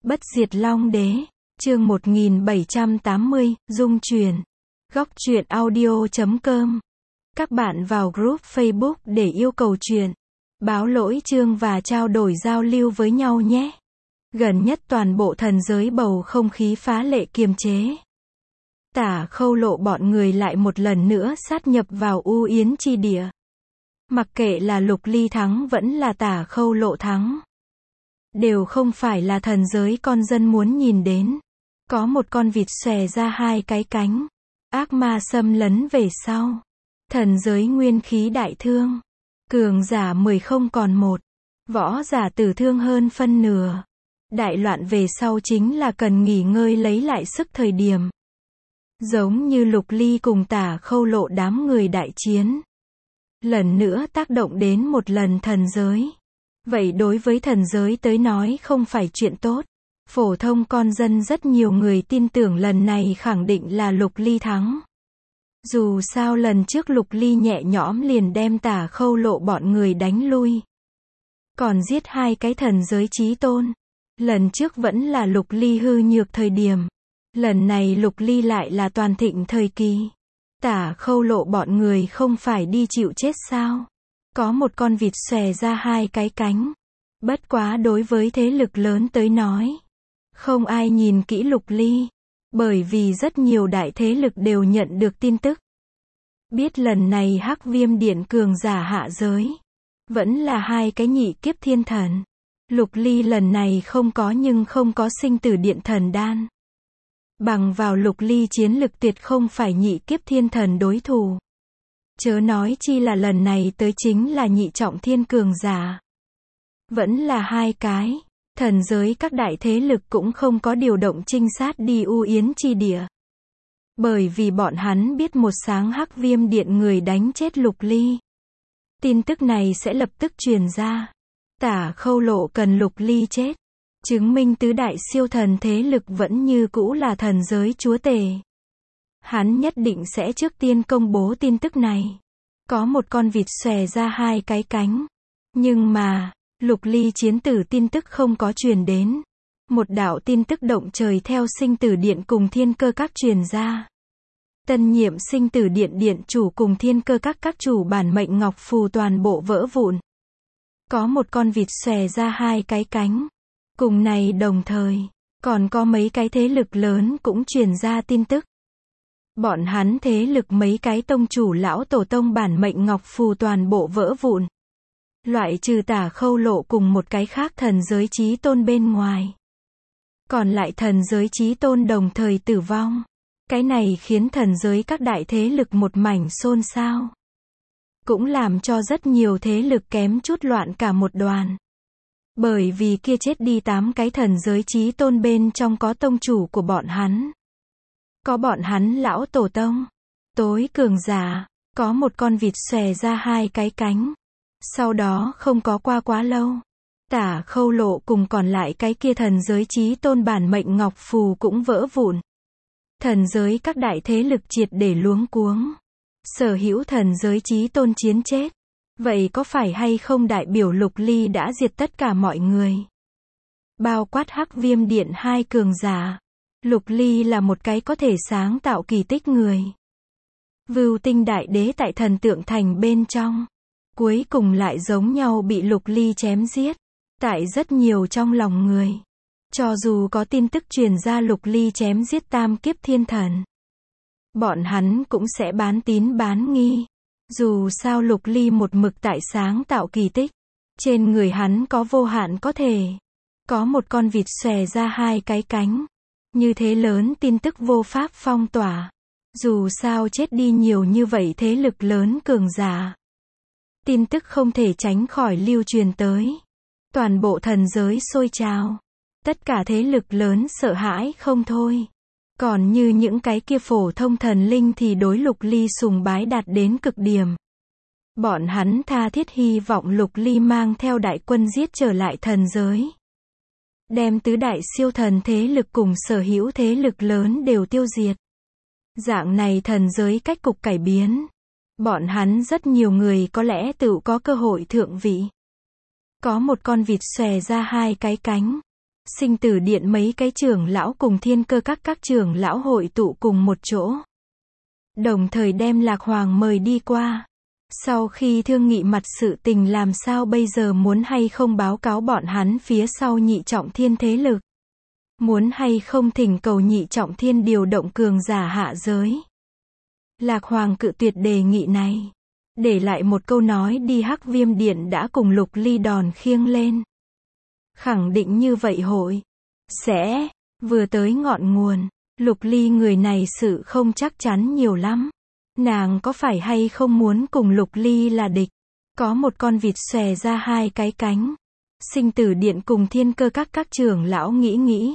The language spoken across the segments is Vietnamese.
Bất diệt Long Đế, chương 1780, Dung Truyền. Góc truyện audio.com. Các bạn vào group Facebook để yêu cầu truyện, báo lỗi chương và trao đổi giao lưu với nhau nhé. Gần nhất toàn bộ thần giới bầu không khí phá lệ kiềm chế. Tả Khâu Lộ bọn người lại một lần nữa sát nhập vào U Yến chi địa. Mặc kệ là Lục Ly thắng vẫn là Tả Khâu Lộ thắng, đều không phải là thần giới con dân muốn nhìn đến. Có một con vịt xòe ra hai cái cánh, ác ma xâm lấn về sau. Thần giới nguyên khí đại thương, cường giả 10 không còn một, võ giả tử thương hơn phân nửa. Đại loạn về sau chính là cần nghỉ ngơi lấy lại sức thời điểm. Giống như Lục Ly cùng Tả Khâu Lộ đám người đại chiến, lần nữa tác động đến một lần thần giới. Vậy đối với thần giới tới nói không phải chuyện tốt. Phổ thông con dân rất nhiều người tin tưởng lần này khẳng định là Lục Ly thắng. Dù sao lần trước Lục Ly nhẹ nhõm liền đem Tả Khâu Lộ bọn người đánh lui, còn giết hai cái thần giới chí tôn. Lần trước vẫn là Lục Ly hư nhược thời điểm, lần này Lục Ly lại là toàn thịnh thời kỳ. Tả Khâu Lộ bọn người không phải đi chịu chết sao? Có một con vịt xòe ra hai cái cánh. Bất quá đối với thế lực lớn tới nói, không ai nhìn kỹ Lục Ly, bởi vì rất nhiều đại thế lực đều nhận được tin tức. Biết lần này Hắc Viêm Điện cường giả hạ giới, vẫn là hai cái nhị kiếp thiên thần. Lục Ly lần này không có sinh tử điện thần đan. Bằng vào Lục Ly chiến lực tuyệt không phải nhị kiếp thiên thần đối thủ. Chớ nói chi là lần này tới chính là nhị trọng thiên cường giả. Vẫn là hai cái. Thần giới các đại thế lực cũng không có điều động trinh sát đi U Yến chi địa. Bởi vì bọn hắn biết một sáng Hắc Viêm Điện người đánh chết Lục Ly, tin tức này sẽ lập tức truyền ra. Tả Khâu Lộ cần Lục Ly chết, chứng minh tứ đại siêu thần thế lực vẫn như cũ là thần giới chúa tể. Hắn nhất định sẽ trước tiên công bố tin tức này. Có một con vịt xòe ra hai cái cánh. Nhưng mà, Lục Ly chiến tử tin tức không có truyền đến. Một đạo tin tức động trời theo sinh tử điện cùng thiên cơ các truyền ra. Tân nhiệm sinh tử điện điện chủ cùng thiên cơ các chủ bản mệnh ngọc phù toàn bộ vỡ vụn. Có một con vịt xòe ra hai cái cánh. Cùng này đồng thời, còn có mấy cái thế lực lớn cũng truyền ra tin tức. Bọn hắn thế lực mấy cái tông chủ lão tổ tông bản mệnh ngọc phù toàn bộ vỡ vụn. Loại trừ Tả Khâu Lộ cùng một cái khác thần giới chí tôn bên ngoài, còn lại thần giới chí tôn đồng thời tử vong. Cái này khiến thần giới các đại thế lực một mảnh xôn xao. Cũng làm cho rất nhiều thế lực kém chút loạn cả một đoàn. Bởi vì kia chết đi 8 cái thần giới chí tôn bên trong có tông chủ của bọn hắn. Có bọn hắn lão tổ tông, tối cường giả, có một con vịt xòe ra hai cái cánh. Sau đó không có qua quá lâu, Tả Khâu Lộ cùng còn lại cái kia thần giới chí tôn bản mệnh ngọc phù cũng vỡ vụn. Thần giới các đại thế lực triệt để luống cuống. Sở hữu thần giới chí tôn chiến chết. Vậy có phải hay không đại biểu Lục Ly đã diệt tất cả mọi người? Bao quát Hắc Viêm Điện hai cường giả. Lục Ly là một cái có thể sáng tạo kỳ tích người. Vưu Tinh Đại Đế tại Thần Tượng Thành bên trong, cuối cùng lại giống nhau bị Lục Ly chém giết. Tại rất nhiều trong lòng người, cho dù có tin tức truyền ra Lục Ly chém giết tam kiếp thiên thần, bọn hắn cũng sẽ bán tín bán nghi. Dù sao Lục Ly một mực tại sáng tạo kỳ tích. Trên người hắn có vô hạn có thể. Có một con vịt xòe ra hai cái cánh. Như thế lớn tin tức vô pháp phong tỏa. Dù sao chết đi nhiều như vậy thế lực lớn cường giả, tin tức không thể tránh khỏi lưu truyền tới. Toàn bộ thần giới sôi trào. Tất cả thế lực lớn sợ hãi không thôi. Còn như những cái kia phổ thông thần linh thì đối Lục Ly sùng bái đạt đến cực điểm. Bọn hắn tha thiết hy vọng Lục Ly mang theo đại quân giết trở lại thần giới. Đem tứ đại siêu thần thế lực cùng sở hữu thế lực lớn đều tiêu diệt. Dạng này thần giới cách cục cải biến. Bọn hắn rất nhiều người có lẽ tự có cơ hội thượng vị. Có một con vịt xòe ra hai cái cánh. Sinh tử điện mấy cái trưởng lão cùng thiên cơ các trưởng lão hội tụ cùng một chỗ. Đồng thời đem Lạc Hoàng mời đi qua. Sau khi thương nghị mặt sự tình làm sao bây giờ, muốn hay không báo cáo bọn hắn phía sau Nhị Trọng Thiên thế lực. Muốn hay không thỉnh cầu Nhị Trọng Thiên điều động cường giả hạ giới. Lạc Hoàng cự tuyệt đề nghị này. Để lại một câu nói đi, Hắc Viêm Điện đã cùng Lục Ly đòn khiêng lên. Khẳng định như vậy hội sẽ vừa tới ngọn nguồn. Lục Ly người này sự không chắc chắn nhiều lắm. Nàng có phải hay không muốn cùng Lục Ly là địch? Có một con vịt xòe ra hai cái cánh. Sinh tử điện cùng thiên cơ các trưởng lão nghĩ.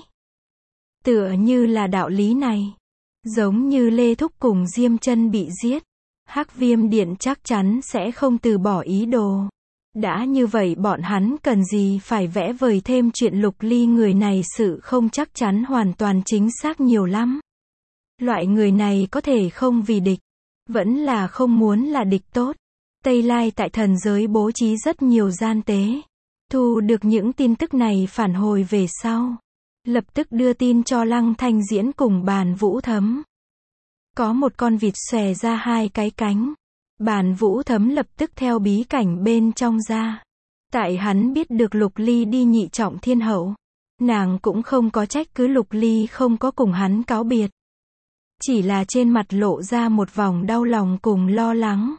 Tựa như là đạo lý này. Giống như Lê Thúc cùng Diêm Chân bị giết. Hắc Viêm Điện chắc chắn sẽ không từ bỏ ý đồ. Đã như vậy bọn hắn cần gì phải vẽ vời thêm chuyện Lục Ly người này sự không chắc chắn hoàn toàn chính xác nhiều lắm. Loại người này có thể không vì địch. Vẫn là không muốn là địch tốt. Tây Lai tại thần giới bố trí rất nhiều gian tế. Thu được những tin tức này phản hồi về sau. Lập tức đưa tin cho Lăng Thanh Diễn cùng Bàn Vũ Thấm. Có một con vịt xòe ra hai cái cánh. Bàn Vũ Thấm lập tức theo bí cảnh bên trong ra. Tại hắn biết được Lục Ly đi Nhị Trọng Thiên hậu. Nàng cũng không có trách cứ Lục Ly không có cùng hắn cáo biệt. Chỉ là trên mặt lộ ra một vòng đau lòng cùng lo lắng.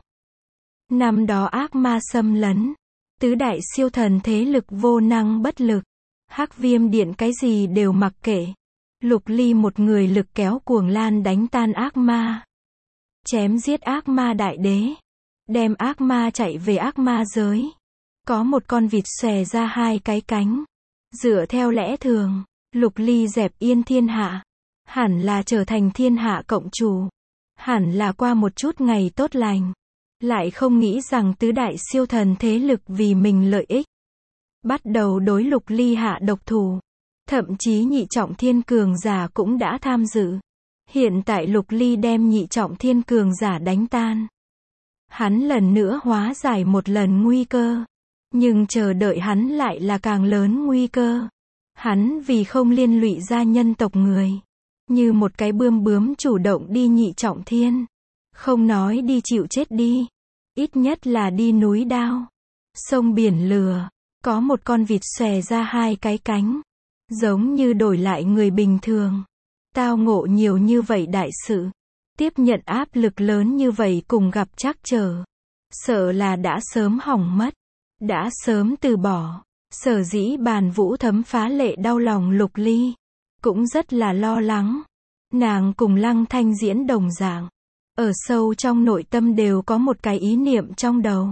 Năm đó ác ma xâm lấn. Tứ đại siêu thần thế lực vô năng bất lực. Hắc Viêm Điện cái gì đều mặc kệ. Lục Ly một người lực kéo cuồng lan đánh tan ác ma. Chém giết ác ma đại đế. Đem ác ma chạy về ác ma giới. Có một con vịt xòe ra hai cái cánh. Dựa theo lẽ thường, Lục Ly dẹp yên thiên hạ. Hẳn là trở thành thiên hạ cộng chủ. Hẳn là qua một chút ngày tốt lành. Lại không nghĩ rằng tứ đại siêu thần thế lực vì mình lợi ích. Bắt đầu đối Lục Ly hạ độc thủ. Thậm chí Nhị Trọng Thiên cường giả cũng đã tham dự. Hiện tại Lục Ly đem Nhị Trọng Thiên cường giả đánh tan. Hắn lần nữa hóa giải một lần nguy cơ. Nhưng chờ đợi hắn lại là càng lớn nguy cơ. Hắn vì không liên lụy ra nhân tộc người. Như một cái bướm chủ động đi Nhị Trọng Thiên. Không nói đi chịu chết đi. Ít nhất là đi núi đao. Sông biển lửa. Có một con vịt xòe ra hai cái cánh. Giống như đổi lại người bình thường. Tao ngộ nhiều như vậy đại sự. Tiếp nhận áp lực lớn như vậy cùng gặp trắc trở. Sợ là đã sớm hỏng mất. Đã sớm từ bỏ. Sở dĩ Bàn Vũ Thấm phá lệ đau lòng Lục Ly. Cũng rất là lo lắng. Nàng cùng Lăng Thanh Diễn đồng dạng. Ở sâu trong nội tâm đều có một cái ý niệm trong đầu.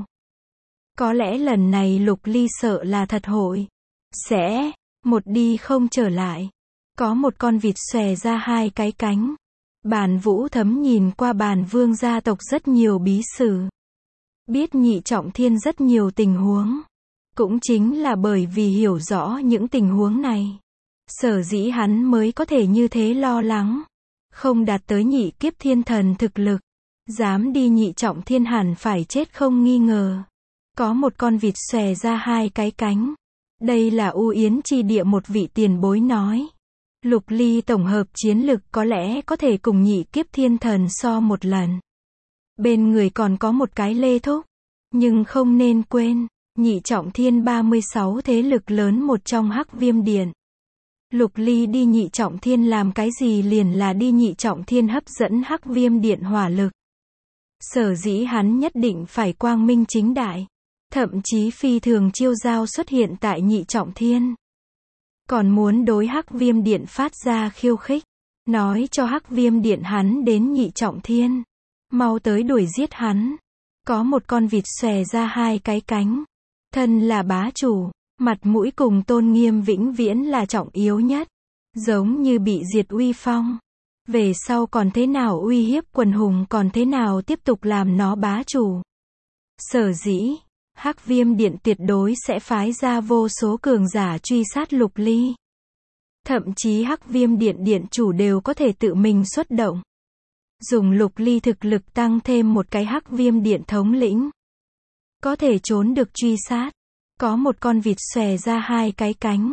Có lẽ lần này Lục Ly sợ là thật hội. Sẽ một đi không trở lại. Có một con vịt xòe ra hai cái cánh. Bàn Vũ Thấm nhìn qua Bàn Vương gia tộc rất nhiều bí sử. Biết Nhị Trọng Thiên rất nhiều tình huống. Cũng chính là bởi vì hiểu rõ những tình huống này. Sở dĩ hắn mới có thể như thế lo lắng. Không đạt tới nhị kiếp thiên thần thực lực. Dám đi Nhị Trọng Thiên hẳn phải chết không nghi ngờ. Có một con vịt xòe ra hai cái cánh. Đây là U Yến Chi Địa một vị tiền bối nói. Lục Ly tổng hợp chiến lực có lẽ có thể cùng nhị kiếp thiên thần so một lần. Bên người còn có một cái Lê Thúc. Nhưng không nên quên, Nhị Trọng Thiên 36 thế lực lớn một trong Hắc Viêm Điện. Lục Ly đi Nhị Trọng Thiên làm cái gì liền là đi Nhị Trọng Thiên hấp dẫn Hắc Viêm Điện hỏa lực. Sở dĩ hắn nhất định phải quang minh chính đại. Thậm chí phi thường chiêu giao xuất hiện tại Nhị Trọng Thiên. Còn muốn đối Hắc Viêm Điện phát ra khiêu khích. Nói cho Hắc Viêm Điện hắn đến Nhị Trọng Thiên. Mau tới đuổi giết hắn. Có một con vịt xòe ra hai cái cánh. Thân là bá chủ. Mặt mũi cùng tôn nghiêm vĩnh viễn là trọng yếu nhất. Giống như bị diệt uy phong. Về sau còn thế nào uy hiếp quần hùng, còn thế nào tiếp tục làm nó bá chủ. Sở dĩ Hắc Viêm Điện tuyệt đối sẽ phái ra vô số cường giả truy sát Lục Ly. Thậm chí Hắc Viêm Điện điện chủ đều có thể tự mình xuất động. Dùng Lục Ly thực lực tăng thêm một cái Hắc Viêm Điện thống lĩnh. Có thể trốn được truy sát. Có một con vịt xòe ra hai cái cánh.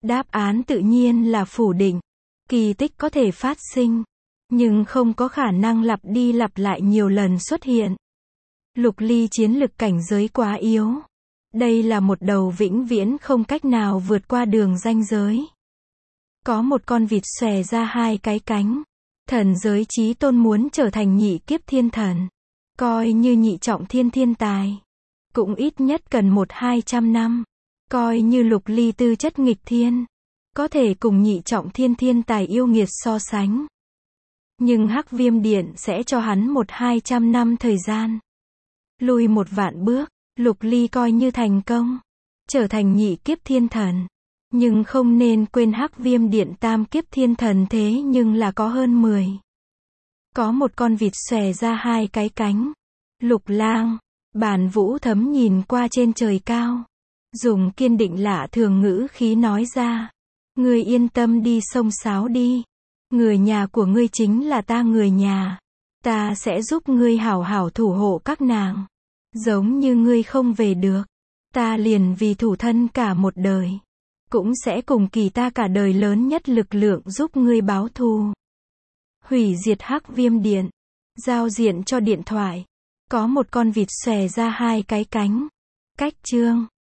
Đáp án tự nhiên là phủ định. Kỳ tích có thể phát sinh, nhưng không có khả năng lặp đi lặp lại nhiều lần xuất hiện. Lục Ly chiến lực cảnh giới quá yếu. Đây là một đầu vĩnh viễn không cách nào vượt qua đường ranh giới. Có một con vịt xòe ra hai cái cánh. Thần giới chí tôn muốn trở thành nhị kiếp thiên thần. Coi như nhị trọng thiên tài. Cũng ít nhất cần 100-200 năm. Coi như Lục Ly tư chất nghịch thiên. Có thể cùng nhị trọng thiên tài yêu nghiệt so sánh. Nhưng Hắc Viêm Điện sẽ cho hắn 100-200 năm thời gian. Lùi 1.000 bước, Lục Ly coi như thành công. Trở thành nhị kiếp thiên thần. Nhưng không nên quên Hắc Viêm Điện tam kiếp thiên thần thế nhưng là có hơn 10. Có một con vịt xòe ra hai cái cánh. Lục Lang, Bản Vũ Thấm nhìn qua trên trời cao. Dùng kiên định lạ thường ngữ khí nói ra. Ngươi yên tâm đi xông xáo đi. Người nhà của ngươi chính là ta người nhà. Ta sẽ giúp ngươi hảo hảo thủ hộ các nàng. Giống như ngươi không về được. Ta liền vì thủ thân cả một đời. Cũng sẽ cùng kỳ ta cả đời lớn nhất lực lượng giúp ngươi báo thù. Hủy diệt Hắc Viêm Điện. Giao diện cho điện thoại. Có một con vịt xòe ra hai cái cánh. Cách chương